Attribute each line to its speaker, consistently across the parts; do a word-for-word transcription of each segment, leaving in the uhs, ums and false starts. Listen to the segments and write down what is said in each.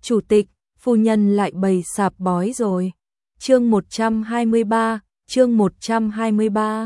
Speaker 1: Chủ tịch, phu nhân lại bày sạp bói rồi. Chương một trăm hai mươi ba, chương một trăm hai mươi ba.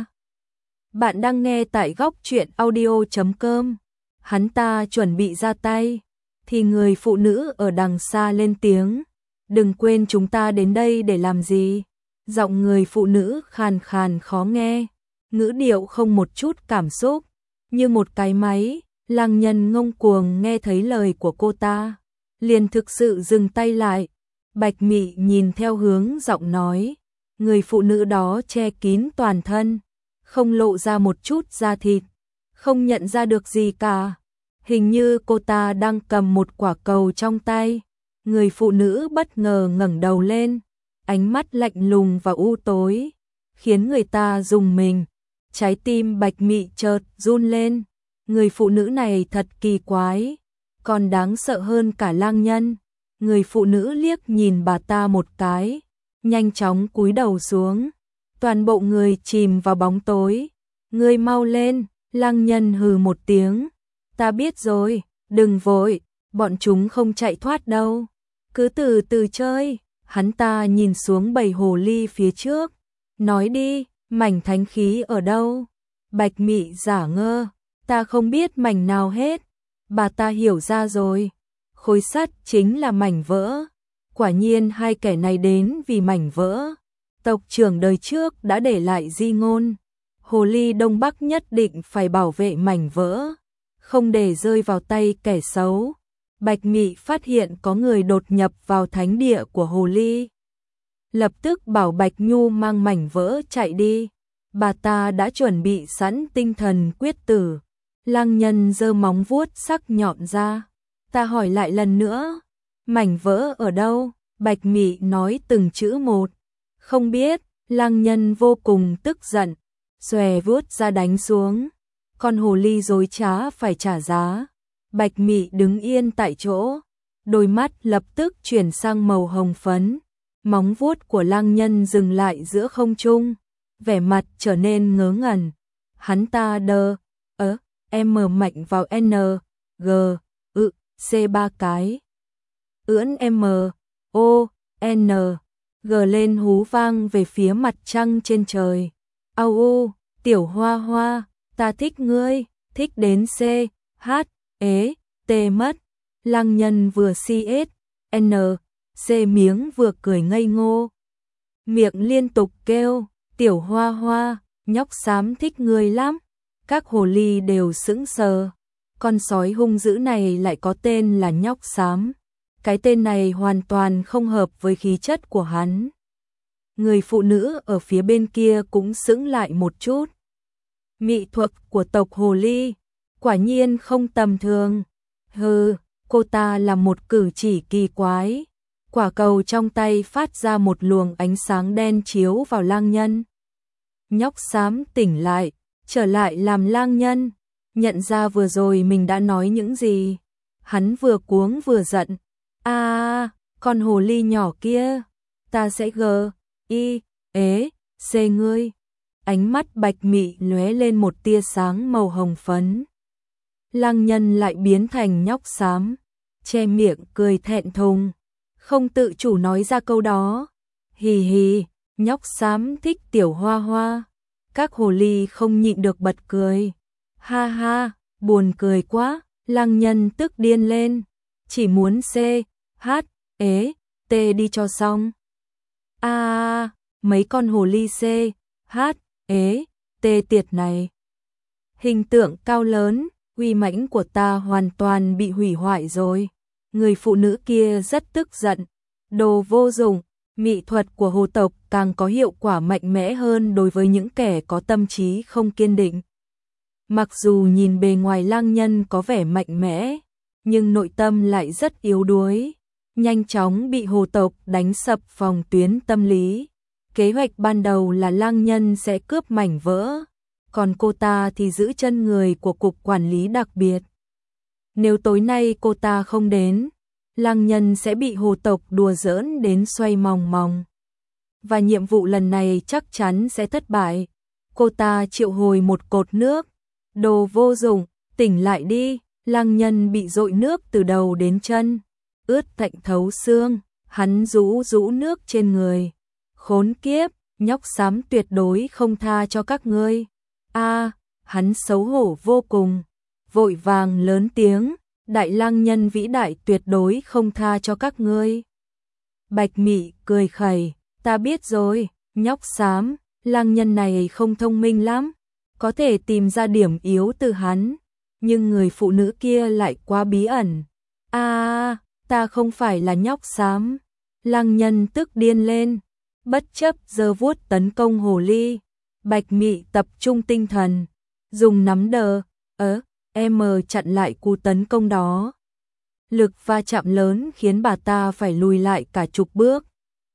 Speaker 1: Bạn đang nghe tại góc truyện audio chấm com. Hắn ta chuẩn bị ra tay, thì người phụ nữ ở đằng xa lên tiếng. Đừng quên chúng ta đến đây để làm gì? Giọng người phụ nữ khàn khàn khó nghe, ngữ điệu không một chút cảm xúc, như một cái máy. Lang Nhân ngông cuồng nghe thấy lời của cô ta, liền thực sự dừng tay lại. Bạch Mị nhìn theo hướng giọng nói, người phụ nữ đó che kín toàn thân, không lộ ra một chút da thịt, không nhận ra được gì cả. Hình như cô ta đang cầm một quả cầu trong tay. Người phụ nữ bất ngờ ngẩng đầu lên, ánh mắt lạnh lùng và u tối, khiến người ta rùng mình. Trái tim Bạch Mị chợt run lên. Người phụ nữ này thật kỳ quái, còn đáng sợ hơn cả Lang Nhân. Người phụ nữ liếc nhìn bà ta một cái, nhanh chóng cúi đầu xuống. Toàn bộ người chìm vào bóng tối. Ngươi mau lên, Lang Nhân hừ một tiếng. Ta biết rồi, đừng vội, bọn chúng không chạy thoát đâu. Cứ từ từ chơi. Hắn ta nhìn xuống bầy hồ ly phía trước. Nói đi, mảnh thánh khí ở đâu? Bạch Mị giả ngơ. Ta không biết mảnh nào hết. Bà ta hiểu ra rồi. Khối sắt chính là mảnh vỡ. Quả nhiên hai kẻ này đến vì mảnh vỡ. Tộc trưởng đời trước đã để lại di ngôn. Hồ ly Đông Bắc nhất định phải bảo vệ mảnh vỡ, không để rơi vào tay kẻ xấu. Bạch Mị phát hiện có người đột nhập vào thánh địa của hồ ly. Lập tức bảo Bạch Nhu mang mảnh vỡ chạy đi. Bà ta đã chuẩn bị sẵn tinh thần quyết tử. Lang Nhân giơ móng vuốt sắc nhọn ra. Ta hỏi lại lần nữa, mảnh vỡ ở đâu? Bạch Mị nói từng chữ một. Không biết. Lang Nhân vô cùng tức giận, xòe vuốt ra đánh xuống. Con hồ ly dối trá phải trả giá. Bạch Mị đứng yên tại chỗ, đôi mắt lập tức chuyển sang màu hồng phấn. Móng vuốt của Lang Nhân dừng lại giữa không trung, vẻ mặt trở nên ngớ ngẩn. Hắn ta đờ ớ, em mở mạnh vào N, G, ự, C ba cái. Ưỡn M, O, N, G lên hú vang về phía mặt trăng trên trời. Au u, tiểu hoa hoa, ta thích ngươi, thích đến C, H, ế, T mất. Lang Nhân vừa si ết, N, C miếng vừa cười ngây ngô. Miệng liên tục kêu, tiểu hoa hoa, nhóc xám thích ngươi lắm. Các hồ ly đều sững sờ. Con sói hung dữ này lại có tên là nhóc xám. Cái tên này hoàn toàn không hợp với khí chất của hắn. Người phụ nữ ở phía bên kia cũng sững lại một chút. Mỹ thuật của tộc hồ ly quả nhiên không tầm thường. Hừ, cô ta làm một cử chỉ kỳ quái. Quả cầu trong tay phát ra một luồng ánh sáng đen chiếu vào Lang Nhân. Nhóc xám tỉnh lại, trở lại làm Lang Nhân, nhận ra vừa rồi mình đã nói những gì. Hắn vừa cuống vừa giận. A, à, con hồ ly nhỏ kia, ta sẽ gờ, y, ế, c ngươi. Ánh mắt Bạch Mị lóe lên một tia sáng màu hồng phấn. Lang Nhân lại biến thành nhóc xám, che miệng cười thẹn thùng, không tự chủ nói ra câu đó. Hì hì, nhóc xám thích tiểu hoa hoa. Các hồ ly không nhịn được bật cười. Ha ha, buồn cười quá. Lang Nhân tức điên lên, chỉ muốn C, H, ế, T đi cho xong. A, à, mấy con hồ ly C, H, ế, T tiệt này. Hình tượng cao lớn, uy mãnh của ta hoàn toàn bị hủy hoại rồi. Người phụ nữ kia rất tức giận. Đồ vô dụng, mỹ thuật của hồ tộc càng có hiệu quả mạnh mẽ hơn đối với những kẻ có tâm trí không kiên định. Mặc dù nhìn bề ngoài Lang Nhân có vẻ mạnh mẽ, nhưng nội tâm lại rất yếu đuối, nhanh chóng bị hồ tộc đánh sập phòng tuyến tâm lý. Kế hoạch ban đầu là Lang Nhân sẽ cướp mảnh vỡ, còn cô ta thì giữ chân người của cục quản lý đặc biệt. Nếu tối nay cô ta không đến, Lang Nhân sẽ bị hồ tộc đùa giỡn đến xoay mòng mòng. Và nhiệm vụ lần này chắc chắn sẽ thất bại. Cô ta triệu hồi một cột nước. Đồ vô dụng, tỉnh lại đi. Lang Nhân bị dội nước từ đầu đến chân, ướt tạnh thấu xương, hắn rũ rũ nước trên người. Khốn kiếp, nhóc xám tuyệt đối không tha cho các ngươi. A, hắn xấu hổ vô cùng, vội vàng lớn tiếng, đại lang nhân vĩ đại tuyệt đối không tha cho các ngươi. Bạch Mị cười khẩy, ta biết rồi, nhóc xám, lang nhân này không thông minh lắm, có thể tìm ra điểm yếu từ hắn, nhưng người phụ nữ kia lại quá bí ẩn. A, ta không phải là nhóc xám. Lang nhân tức điên lên, bất chấp giơ vuốt tấn công hồ ly. Bạch Mị tập trung tinh thần, dùng nắm đờ, ớ, em chặn lại cú tấn công đó. Lực va chạm lớn khiến bà ta phải lùi lại cả chục bước.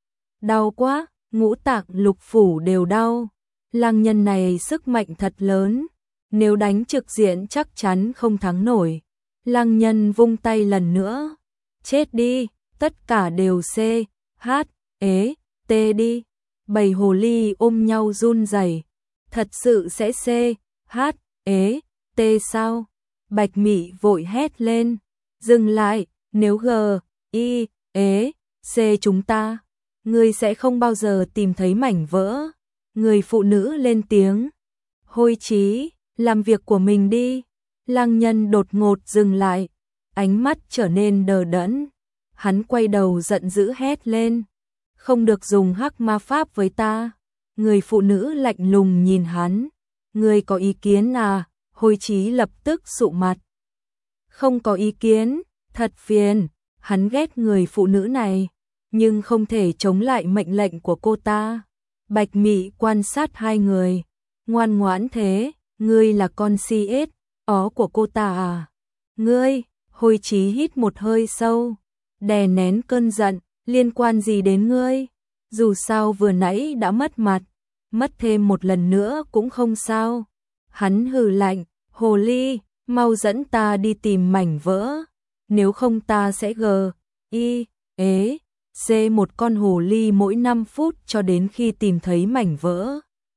Speaker 1: Đau quá, ngũ tạng lục phủ đều đau. Lang nhân này sức mạnh thật lớn, nếu đánh trực diện chắc chắn không thắng nổi. Lang nhân vung tay lần nữa, chết đi, tất cả đều C, H, ế, T đi. Bầy hồ ly ôm nhau run rẩy. Thật sự sẽ C, H, ế, T sao? Bạch Mị vội hét lên, dừng lại, nếu G, I, ế, C chúng ta, ngươi sẽ không bao giờ tìm thấy mảnh vỡ. Người phụ nữ lên tiếng, Hôi Chí, làm việc của mình đi. Lang nhân đột ngột dừng lại, ánh mắt trở nên đờ đẫn. Hắn quay đầu giận dữ hét lên, không được dùng hắc ma pháp với ta. Người phụ nữ lạnh lùng nhìn hắn, ngươi có ý kiến à? Hôi Chí lập tức sụ mặt, không có ý kiến, thật phiền. Hắn ghét người phụ nữ này, nhưng không thể chống lại mệnh lệnh của cô ta. Bạch Mị quan sát hai người, ngoan ngoãn thế, ngươi là con si ết ó của cô ta à? Ngươi, Hôi Chí hít một hơi sâu, đè nén cơn giận, liên quan gì đến ngươi? Dù sao vừa nãy đã mất mặt, mất thêm một lần nữa cũng không sao. Hắn hừ lạnh, hồ ly, mau dẫn ta đi tìm mảnh vỡ, nếu không ta sẽ g, i, ế, c một con hồ ly mỗi năm phút cho đến khi tìm thấy mảnh vỡ.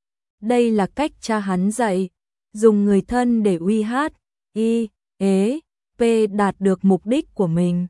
Speaker 1: Đây là cách cha hắn dạy, dùng người thân để uy hát, i, ế, p đạt được mục đích của mình.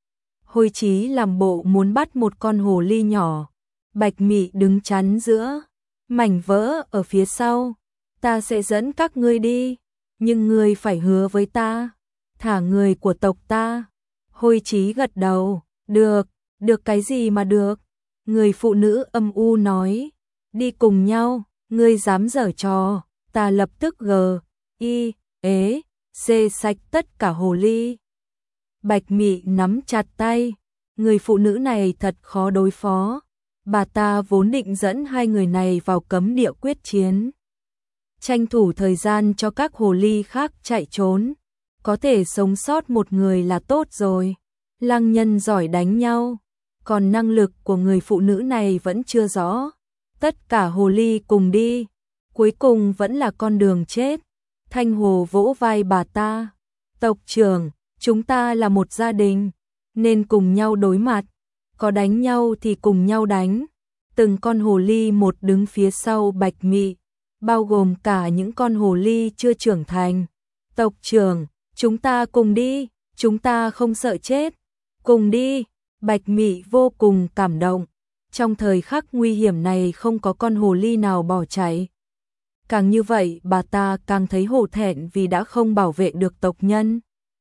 Speaker 1: Hôi Chí làm bộ muốn bắt một con hồ ly nhỏ. Bạch Mị đứng chắn giữa, mảnh vỡ ở phía sau, ta sẽ dẫn các ngươi đi, nhưng ngươi phải hứa với ta, thả người của tộc ta. Hôi Chí gật đầu, được, được cái gì mà được. Người phụ nữ âm u nói, đi cùng nhau, ngươi dám giở trò, ta lập tức g, i, ế, c sạch tất cả hồ ly. Bạch Mị nắm chặt tay, người phụ nữ này thật khó đối phó. Bà ta vốn định dẫn hai người này vào cấm địa quyết chiến, tranh thủ thời gian cho các hồ ly khác chạy trốn, có thể sống sót một người là tốt rồi. Lang nhân giỏi đánh nhau, còn năng lực của người phụ nữ này vẫn chưa rõ. Tất cả hồ ly cùng đi, cuối cùng vẫn là con đường chết. Thanh Hồ vỗ vai bà ta, tộc trưởng, chúng ta là một gia đình, nên cùng nhau đối mặt, có đánh nhau thì cùng nhau đánh. Từng con hồ ly một đứng phía sau Bạch Mị, bao gồm cả những con hồ ly chưa trưởng thành. Tộc trưởng, chúng ta cùng đi, chúng ta không sợ chết, cùng đi. Bạch Mị vô cùng cảm động, trong thời khắc nguy hiểm này không có con hồ ly nào bỏ chạy. Càng như vậy bà ta càng thấy hổ thẹn vì đã không bảo vệ được tộc nhân.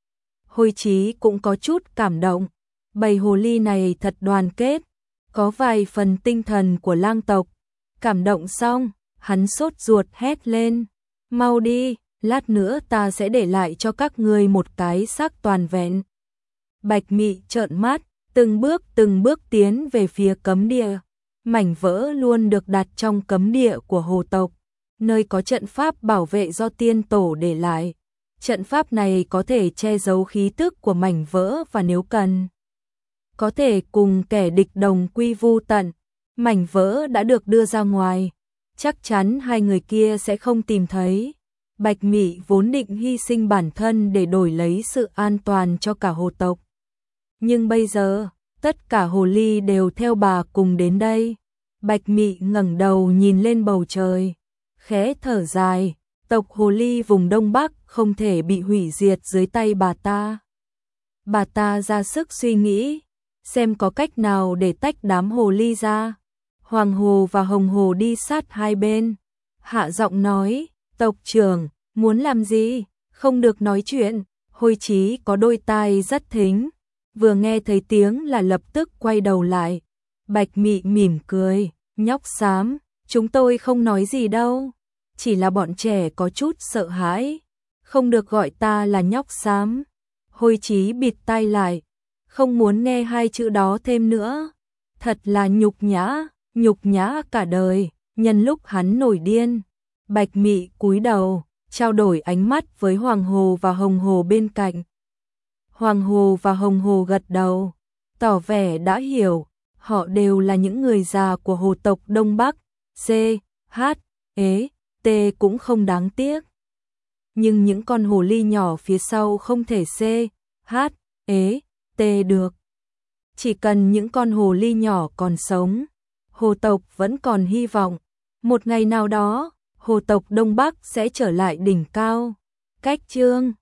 Speaker 1: Hôi Chí cũng có chút cảm động, bầy hồ ly này thật đoàn kết, có vài phần tinh thần của lang tộc. Cảm động xong, hắn sốt ruột hét lên, mau đi, lát nữa ta sẽ để lại cho các ngươi một cái xác toàn vẹn. Bạch Mị trợn mắt, từng bước từng bước tiến về phía cấm địa. Mảnh vỡ luôn được đặt trong cấm địa của hồ tộc, nơi có trận pháp bảo vệ do tiên tổ để lại. Trận pháp này có thể che giấu khí tức của mảnh vỡ và nếu cần, có thể cùng kẻ địch đồng quy vu tận. Mảnh vỡ đã được đưa ra ngoài, chắc chắn hai người kia sẽ không tìm thấy. Bạch Mị vốn định hy sinh bản thân để đổi lấy sự an toàn cho cả hồ tộc. Nhưng bây giờ, tất cả hồ ly đều theo bà cùng đến đây. Bạch Mị ngẩng đầu nhìn lên bầu trời, khẽ thở dài, tộc hồ ly vùng Đông Bắc không thể bị hủy diệt dưới tay bà ta. Bà ta ra sức suy nghĩ, xem có cách nào để tách đám hồ ly ra. Hoàng hồ và hồng hồ đi sát hai bên. Hạ giọng nói, tộc trưởng, muốn làm gì? Không được nói chuyện. Hôi Chí có đôi tai rất thính, vừa nghe thấy tiếng là lập tức quay đầu lại. Bạch Mị mỉm cười, nhóc xám, chúng tôi không nói gì đâu, chỉ là bọn trẻ có chút sợ hãi, không được gọi ta là nhóc xám. Hôi Chí bịt tai lại, không muốn nghe hai chữ đó thêm nữa. Thật là nhục nhã, nhục nhã cả đời. Nhân lúc hắn nổi điên, Bạch Mị cúi đầu, trao đổi ánh mắt với Hoàng Hồ và Hồng Hồ bên cạnh. Hoàng Hồ và Hồng Hồ gật đầu, tỏ vẻ đã hiểu, họ đều là những người già của hồ tộc Đông Bắc, C, H, ế, T cũng không đáng tiếc. Nhưng những con hồ ly nhỏ phía sau không thể C, H, ế, T được. Chỉ cần những con hồ ly nhỏ còn sống, hồ tộc vẫn còn hy vọng. Một ngày nào đó, hồ tộc Đông Bắc sẽ trở lại đỉnh cao. Cách chương